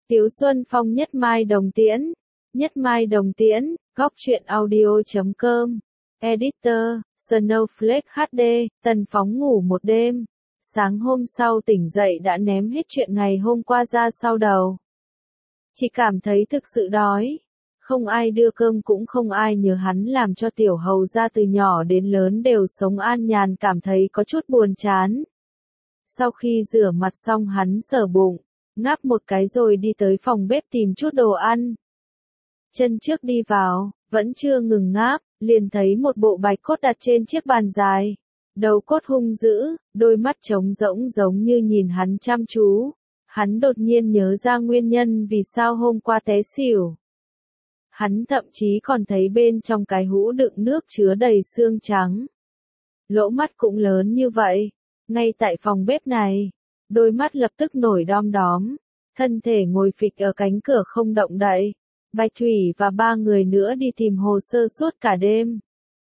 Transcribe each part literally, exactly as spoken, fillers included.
Tiếu Xuân Phong Nhất Mai Đồng Tiễn. Nhất Mai Đồng Tiễn, góc truyện audio chấm com. Editor, Snowflake hát đê, Tần Phóng ngủ một đêm. Sáng hôm sau tỉnh dậy đã ném hết chuyện ngày hôm qua ra sau đầu. Chỉ cảm thấy thực sự đói. Không ai đưa cơm cũng không ai nhớ hắn làm cho tiểu hầu ra từ nhỏ đến lớn đều sống an nhàn, cảm thấy có chút buồn chán. Sau khi rửa mặt xong hắn sờ bụng, ngáp một cái rồi đi tới phòng bếp tìm chút đồ ăn. Chân trước đi vào, vẫn chưa ngừng ngáp, liền thấy một bộ bạch cốt đặt trên chiếc bàn dài. Đầu cốt hung dữ, đôi mắt trống rỗng giống như nhìn hắn chăm chú. Hắn đột nhiên nhớ ra nguyên nhân vì sao hôm qua té xỉu. Hắn thậm chí còn thấy bên trong cái hũ đựng nước chứa đầy xương trắng. Lỗ mắt cũng lớn như vậy. Ngay tại phòng bếp này, đôi mắt lập tức nổi đom đóm. Thân thể ngồi phịch ở cánh cửa không động đậy. Bạch Thủy và ba người nữa đi tìm hồ sơ suốt cả đêm.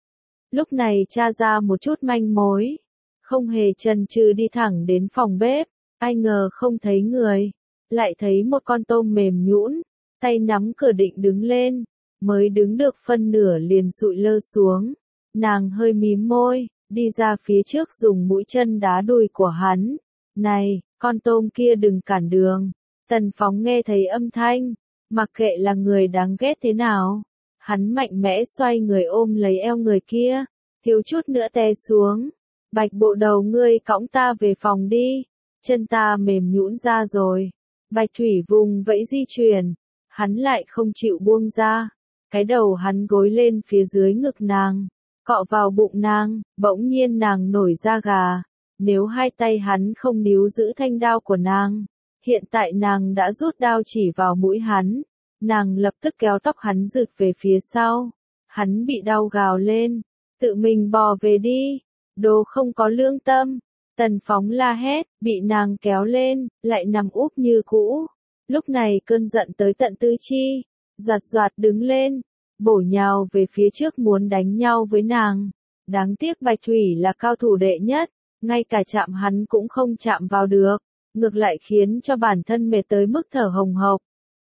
Lúc này tra ra một chút manh mối. Không hề chần chừ đi thẳng đến phòng bếp. Ai ngờ không thấy người. Lại thấy một con tôm mềm nhũn, tay nắm cửa định đứng lên. Mới đứng được phân nửa liền sụi lơ xuống. Nàng hơi mím môi, đi ra phía trước dùng mũi chân đá đùi của hắn. Này, con tôm kia đừng cản đường. Tần Phóng nghe thấy âm thanh. Mặc kệ là người đáng ghét thế nào. Hắn mạnh mẽ xoay người ôm lấy eo người kia. Thiếu chút nữa té xuống. Bạch bộ đầu, ngươi cõng ta về phòng đi. Chân ta mềm nhũn ra rồi. Bạch Thủy vùng vẫy di chuyển. Hắn lại không chịu buông ra. Cái đầu hắn gối lên phía dưới ngực nàng. Cọ vào bụng nàng. Bỗng nhiên nàng nổi da gà. Nếu hai tay hắn không níu giữ thanh đao của nàng. Hiện tại nàng đã rút đao chỉ vào mũi hắn. Nàng lập tức kéo tóc hắn rượt về phía sau. Hắn bị đau gào lên. Tự mình bò về đi. Đồ không có lương tâm. Tần Phóng la hét, bị nàng kéo lên, lại nằm úp như cũ. Lúc này cơn giận tới tận tư chi. Giạt giạt đứng lên. Bổ nhào về phía trước muốn đánh nhau với nàng. Đáng tiếc Bạch Thủy là cao thủ đệ nhất. Ngay cả chạm hắn cũng không chạm vào được. Ngược lại khiến cho bản thân mệt tới mức thở hồng hộc.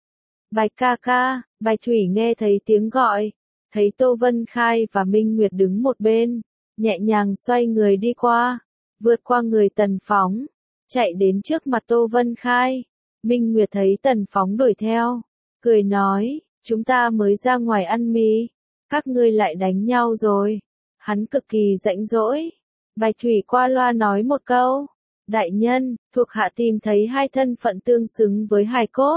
Bạch ca ca. Bạch Thủy nghe thấy tiếng gọi. Thấy Tô Vân Khai và Minh Nguyệt đứng một bên. Nhẹ nhàng xoay người đi qua. Vượt qua người Tần Phóng. Chạy đến trước mặt Tô Vân Khai. Minh Nguyệt thấy Tần Phóng đuổi theo. Cười nói, chúng ta mới ra ngoài ăn mì. Các ngươi lại đánh nhau rồi. Hắn cực kỳ rãnh rỗi. Bạch Thủy qua loa nói một câu. Đại nhân, thuộc hạ tìm thấy hai thân phận tương xứng với hài cốt.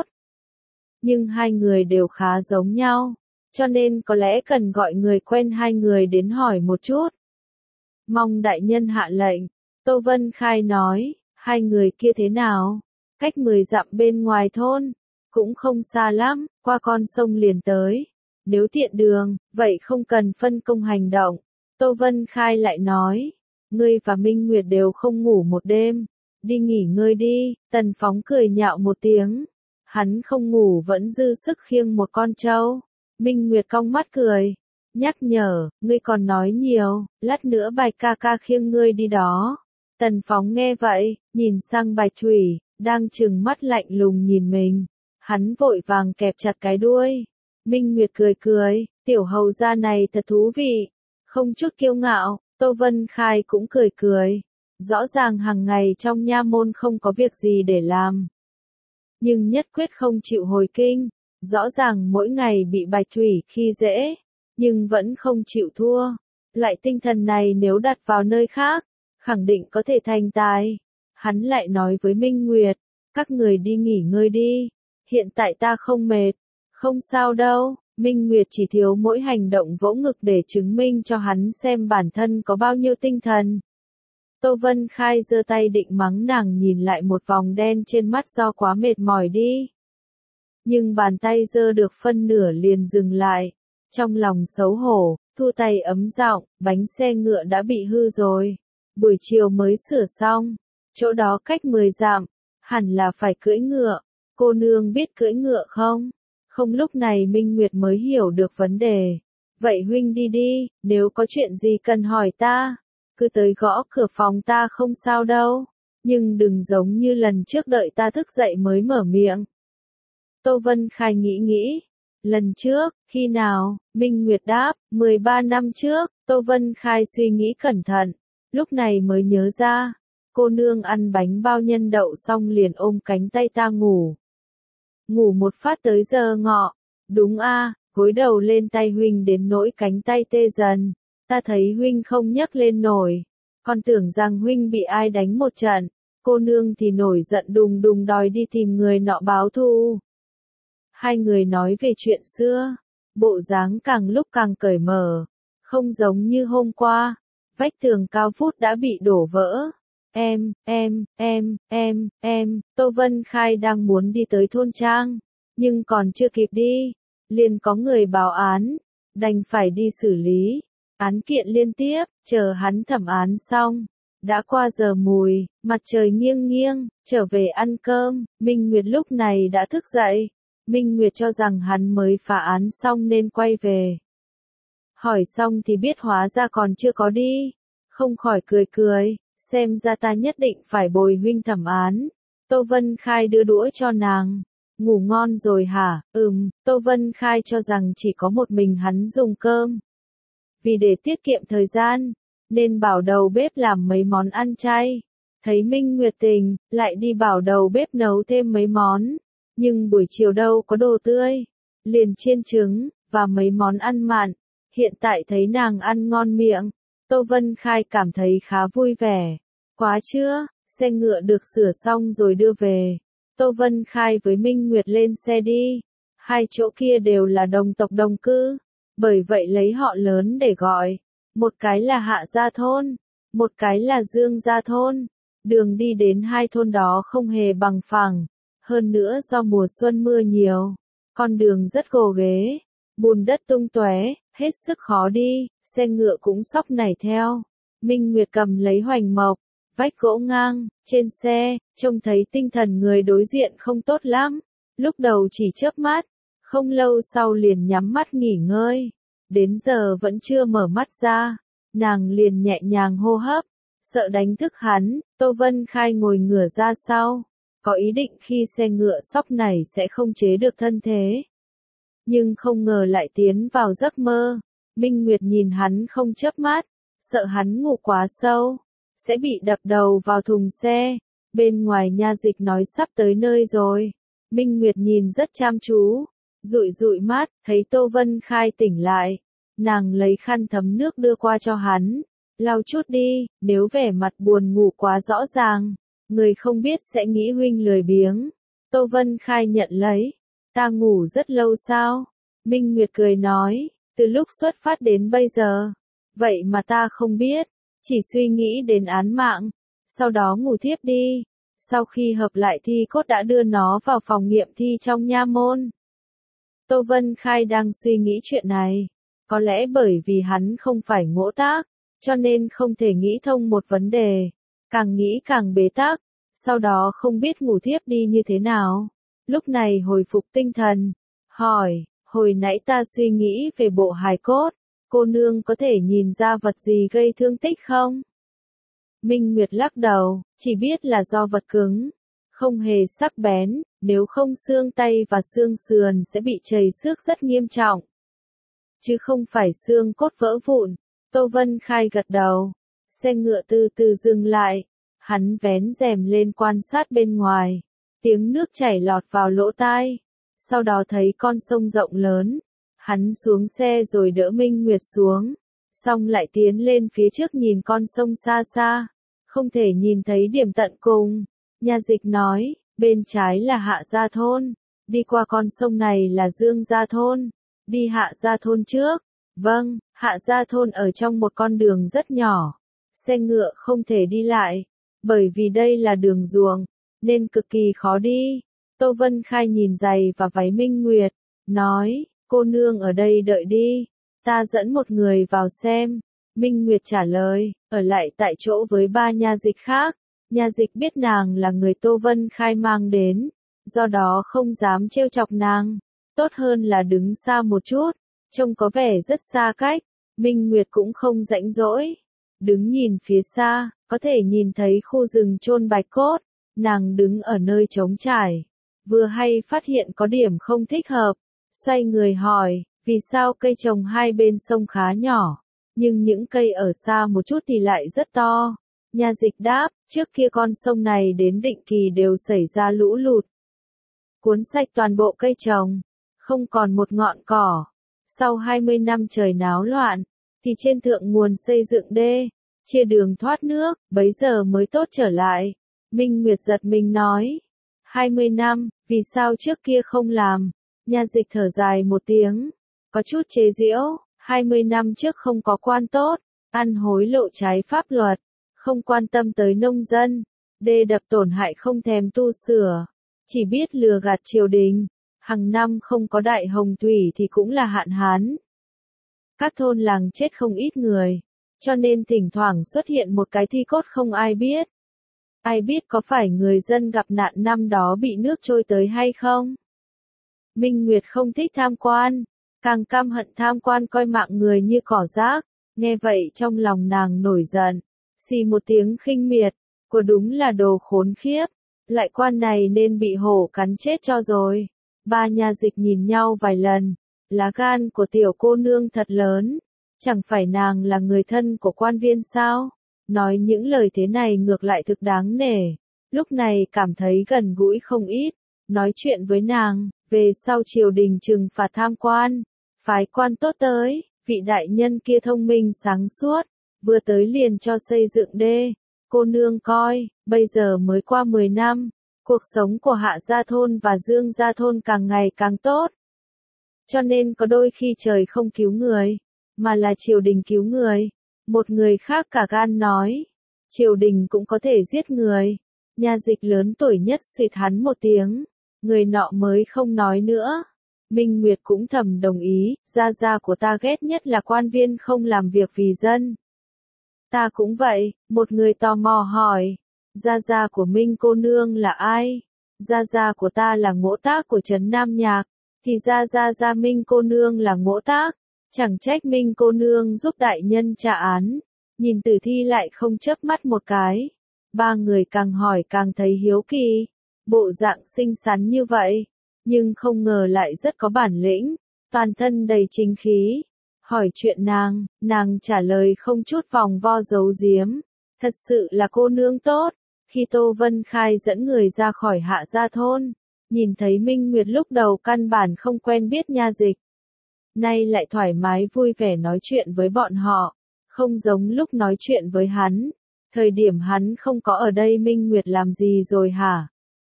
Nhưng hai người đều khá giống nhau. Cho nên có lẽ cần gọi người quen hai người đến hỏi một chút. Mong đại nhân hạ lệnh. Tô Vân Khai nói, hai người kia thế nào? Cách mười dặm bên ngoài thôn. Cũng không xa lắm, qua con sông liền tới. Nếu tiện đường, vậy không cần phân công hành động. Tô Vân Khai lại nói, ngươi và Minh Nguyệt đều không ngủ một đêm. Đi nghỉ ngơi đi. Tần Phóng cười nhạo một tiếng. Hắn không ngủ vẫn dư sức khiêng một con trâu. Minh Nguyệt cong mắt cười. Nhắc nhở, ngươi còn nói nhiều, lát nữa Bạch ca ca khiêng ngươi đi đó. Tần Phóng nghe vậy, nhìn sang Bạch Thủy, đang trừng mắt lạnh lùng nhìn mình. Hắn vội vàng kẹp chặt cái đuôi. Minh Nguyệt cười cười, tiểu hầu gia này thật thú vị. Không chút kiêu ngạo. Tô Vân Khai cũng cười cười. Rõ ràng hàng ngày trong nha môn không có việc gì để làm. Nhưng nhất quyết không chịu hồi kinh. Rõ ràng mỗi ngày bị Bạch Thủy khi dễ. Nhưng vẫn không chịu thua. Loại tinh thần này nếu đặt vào nơi khác, khẳng định có thể thành tài. Hắn lại nói với Minh Nguyệt, các người đi nghỉ ngơi đi. Hiện tại ta không mệt. Không sao đâu. Minh Nguyệt chỉ thiếu mỗi hành động vỗ ngực để chứng minh cho hắn xem bản thân có bao nhiêu tinh thần. Tô Vân Khai giơ tay định mắng nàng, nhìn lại một vòng đen trên mắt do quá mệt mỏi đi. Nhưng bàn tay giơ được phân nửa liền dừng lại. Trong lòng xấu hổ, thu tay ấm giọng, bánh xe ngựa đã bị hư rồi. Buổi chiều mới sửa xong. Chỗ đó cách mười dặm. Hẳn là phải cưỡi ngựa. Cô nương biết cưỡi ngựa không? Không, lúc này Minh Nguyệt mới hiểu được vấn đề. Vậy huynh đi đi, nếu có chuyện gì cần hỏi ta. Cứ tới gõ cửa phòng ta không sao đâu. Nhưng đừng giống như lần trước đợi ta thức dậy mới mở miệng. Tô Vân Khai nghĩ nghĩ. Lần trước, khi nào? Minh Nguyệt đáp, mười ba năm trước. Tô Vân Khai suy nghĩ cẩn thận, lúc này mới nhớ ra. Cô nương ăn bánh bao nhân đậu xong liền ôm cánh tay ta ngủ. Ngủ một phát tới giờ ngọ. Đúng a, gối đầu lên tay huynh đến nỗi cánh tay tê dần. Ta thấy huynh không nhấc lên nổi. Còn tưởng rằng huynh bị ai đánh một trận. Cô nương thì nổi giận đùng đùng đòi đi tìm người nọ báo thù. Hai người nói về chuyện xưa. Bộ dáng càng lúc càng cởi mở. Không giống như hôm qua. Vách tường cao vút đã bị đổ vỡ. Em, em, em, em, em, Tô Vân Khai đang muốn đi tới thôn trang. Nhưng còn chưa kịp đi. Liền có người báo án. Đành phải đi xử lý. Án kiện liên tiếp, chờ hắn thẩm án xong. Đã qua giờ mùi, mặt trời nghiêng nghiêng, trở về ăn cơm. Minh Nguyệt lúc này đã thức dậy. Minh Nguyệt cho rằng hắn mới phá án xong nên quay về. Hỏi xong thì biết hóa ra còn chưa có đi. Không khỏi cười cười, xem ra ta nhất định phải bồi huynh thẩm án. Tô Vân Khai đưa đũa cho nàng. Ngủ ngon rồi hả? Ừm, Tô Vân Khai cho rằng chỉ có một mình hắn dùng cơm. Vì để tiết kiệm thời gian, nên bảo đầu bếp làm mấy món ăn chay. Thấy Minh Nguyệt tình, lại đi bảo đầu bếp nấu thêm mấy món. Nhưng buổi chiều đâu có đồ tươi. Liền chiên trứng, và mấy món ăn mặn. Hiện tại thấy nàng ăn ngon miệng. Tô Vân Khai cảm thấy khá vui vẻ. Quá chưa, xe ngựa được sửa xong rồi đưa về. Tô Vân Khai với Minh Nguyệt lên xe đi. Hai chỗ kia đều là đồng tộc đồng cư. Bởi vậy lấy họ lớn để gọi. Một cái là Hạ Gia Thôn. Một cái là Dương Gia Thôn. Đường đi đến hai thôn đó không hề bằng phẳng. Hơn nữa do mùa xuân mưa nhiều. Con đường rất gồ ghế. Bùn đất tung tóe, hết sức khó đi. Xe ngựa cũng xóc nảy theo. Minh Nguyệt cầm lấy hoành mộc. Vách gỗ ngang, trên xe, trông thấy tinh thần người đối diện không tốt lắm. Lúc đầu chỉ chớp mắt, không lâu sau liền nhắm mắt nghỉ ngơi. Đến giờ vẫn chưa mở mắt ra, nàng liền nhẹ nhàng hô hấp, sợ đánh thức hắn. Tô Vân Khai ngồi ngửa ra sau, có ý định khi xe ngựa xóc nảy sẽ không chế được thân thế. Nhưng không ngờ lại tiến vào giấc mơ. Minh Nguyệt nhìn hắn không chớp mắt, sợ hắn ngủ quá sâu, sẽ bị đập đầu vào thùng xe. Bên ngoài nha dịch nói sắp tới nơi rồi. Minh Nguyệt nhìn rất chăm chú, dụi dụi mắt, thấy Tô Vân Khai tỉnh lại. Nàng lấy khăn thấm nước đưa qua cho hắn. Lau chút đi, nếu vẻ mặt buồn ngủ quá rõ ràng, người không biết sẽ nghĩ huynh lười biếng. Tô Vân Khai nhận lấy. Ta ngủ rất lâu sao? Minh Nguyệt cười nói, từ lúc xuất phát đến bây giờ. Vậy mà ta không biết, chỉ suy nghĩ đến án mạng, sau đó ngủ thiếp đi. Sau khi hợp lại thi cốt đã đưa nó vào phòng nghiệm thi trong nha môn. Tô Vân Khai đang suy nghĩ chuyện này. Có lẽ bởi vì hắn không phải ngỗ tác, cho nên không thể nghĩ thông một vấn đề. Càng nghĩ càng bế tắc, sau đó không biết ngủ thiếp đi như thế nào. Lúc này hồi phục tinh thần, hỏi, hồi nãy ta suy nghĩ về bộ hài cốt, cô nương có thể nhìn ra vật gì gây thương tích không? Minh Nguyệt lắc đầu, chỉ biết là do vật cứng, không hề sắc bén, nếu không xương tay và xương sườn sẽ bị trầy xước rất nghiêm trọng. Chứ không phải xương cốt vỡ vụn. Tô Vân Khai gật đầu. Xe ngựa từ từ dừng lại. Hắn vén rèm lên quan sát bên ngoài. Tiếng nước chảy lọt vào lỗ tai. Sau đó thấy con sông rộng lớn. Hắn xuống xe rồi đỡ Minh Nguyệt xuống. Xong lại tiến lên phía trước nhìn con sông xa xa. Không thể nhìn thấy điểm tận cùng. Nha dịch nói, bên trái là Hạ Gia Thôn. Đi qua con sông này là Dương Gia Thôn. Đi Hạ Gia Thôn trước. Vâng, Hạ Gia Thôn ở trong một con đường rất nhỏ. Xe ngựa không thể đi lại. Bởi vì đây là đường ruộng, nên cực kỳ khó đi. Tô Vân Khai nhìn giày và váy Minh Nguyệt. Nói, cô nương ở đây đợi đi. Ta dẫn một người vào xem. Minh Nguyệt trả lời, ở lại tại chỗ với ba nha dịch khác. Nha dịch biết nàng là người Tô Vân Khai mang đến. Do đó không dám trêu chọc nàng. Tốt hơn là đứng xa một chút. Trông có vẻ rất xa cách. Minh Nguyệt cũng không rãnh rỗi. Đứng nhìn phía xa, có thể nhìn thấy khu rừng chôn bạch cốt. Nàng đứng ở nơi trống trải. vừa hay phát hiện có điểm không thích hợp, xoay người hỏi, vì sao cây trồng hai bên sông khá nhỏ, nhưng những cây ở xa một chút thì lại rất to. Nha Dịch đáp, trước kia con sông này đến định kỳ đều xảy ra lũ lụt, cuốn sạch toàn bộ cây trồng, không còn một ngọn cỏ. Sau hai mươi năm trời náo loạn, thì trên thượng nguồn xây dựng đê, chia đường thoát nước, bấy giờ mới tốt trở lại. Minh Nguyệt giật mình nói, hai mươi năm, vì sao trước kia không làm? Nha Dịch thở dài một tiếng, có chút chế giễu, hai mươi năm trước không có quan tốt, ăn hối lộ trái pháp luật, không quan tâm tới nông dân, đê đập tổn hại không thèm tu sửa, chỉ biết lừa gạt triều đình, hàng năm không có đại hồng thủy thì cũng là hạn hán. Các thôn làng chết không ít người, cho nên thỉnh thoảng xuất hiện một cái thi cốt không ai biết. Ai biết có phải người dân gặp nạn năm đó bị nước trôi tới hay không? Minh Nguyệt không thích tham quan, càng căm hận tham quan coi mạng người như cỏ rác, nghe vậy trong lòng nàng nổi giận, xì một tiếng khinh miệt, của đúng là đồ khốn khiếp, lại quan này nên bị hổ cắn chết cho rồi. Ba Nha Dịch nhìn nhau vài lần, lá gan của tiểu cô nương thật lớn, chẳng phải nàng là người thân của quan viên sao? Nói những lời thế này ngược lại thực đáng nể, lúc này cảm thấy gần gũi không ít, nói chuyện với nàng, về sau triều đình trừng phạt tham quan, phái quan tốt tới, vị đại nhân kia thông minh sáng suốt, vừa tới liền cho xây dựng đê, cô nương coi, bây giờ mới qua mười năm, cuộc sống của Hạ Gia Thôn và Dương Gia Thôn càng ngày càng tốt. Cho nên có đôi khi trời không cứu người, mà là triều đình cứu người. Một người khác cả gan nói, triều đình cũng có thể giết người. Nha Dịch lớn tuổi nhất suýt hắn một tiếng, người nọ mới không nói nữa. Minh Nguyệt cũng thầm đồng ý, gia gia của ta ghét nhất là quan viên không làm việc vì dân. Ta cũng vậy, một người tò mò hỏi, gia gia của Minh cô nương là ai? Gia gia của ta là Ngỗ Tác của trấn Nam Nhạc, thì gia gia gia Minh cô nương là Ngỗ Tác. Chẳng trách Minh cô nương giúp đại nhân trả án, nhìn tử thi lại không chớp mắt một cái. Ba người càng hỏi càng thấy hiếu kỳ, bộ dạng xinh xắn như vậy, nhưng không ngờ lại rất có bản lĩnh, toàn thân đầy chính khí. Hỏi chuyện nàng, nàng trả lời không chút vòng vo giấu giếm, thật sự là cô nương tốt. Khi Tô Vân Khai dẫn người ra khỏi Hạ Gia Thôn, nhìn thấy Minh Nguyệt lúc đầu căn bản không quen biết Nha Dịch, nay lại thoải mái vui vẻ nói chuyện với bọn họ, không giống lúc nói chuyện với hắn. Thời điểm hắn không có ở đây Minh Nguyệt làm gì rồi hả?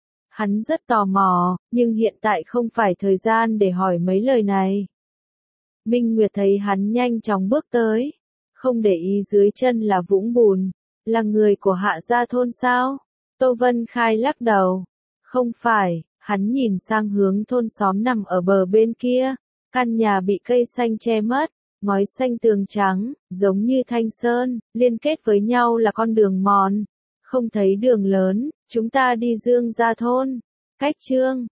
Hắn rất tò mò, nhưng hiện tại không phải thời gian để hỏi mấy lời này. Minh Nguyệt thấy hắn nhanh chóng bước tới, không để ý dưới chân là vũng bùn, là người của Hạ Gia Thôn sao? Tô Vân Khai lắc đầu, không phải, hắn nhìn sang hướng thôn xóm nằm ở bờ bên kia. Căn nhà bị cây xanh che mất, ngói xanh tường trắng, giống như thanh sơn, liên kết với nhau là con đường mòn. Không thấy đường lớn, chúng ta đi Dương Gia Thôn. Cách chương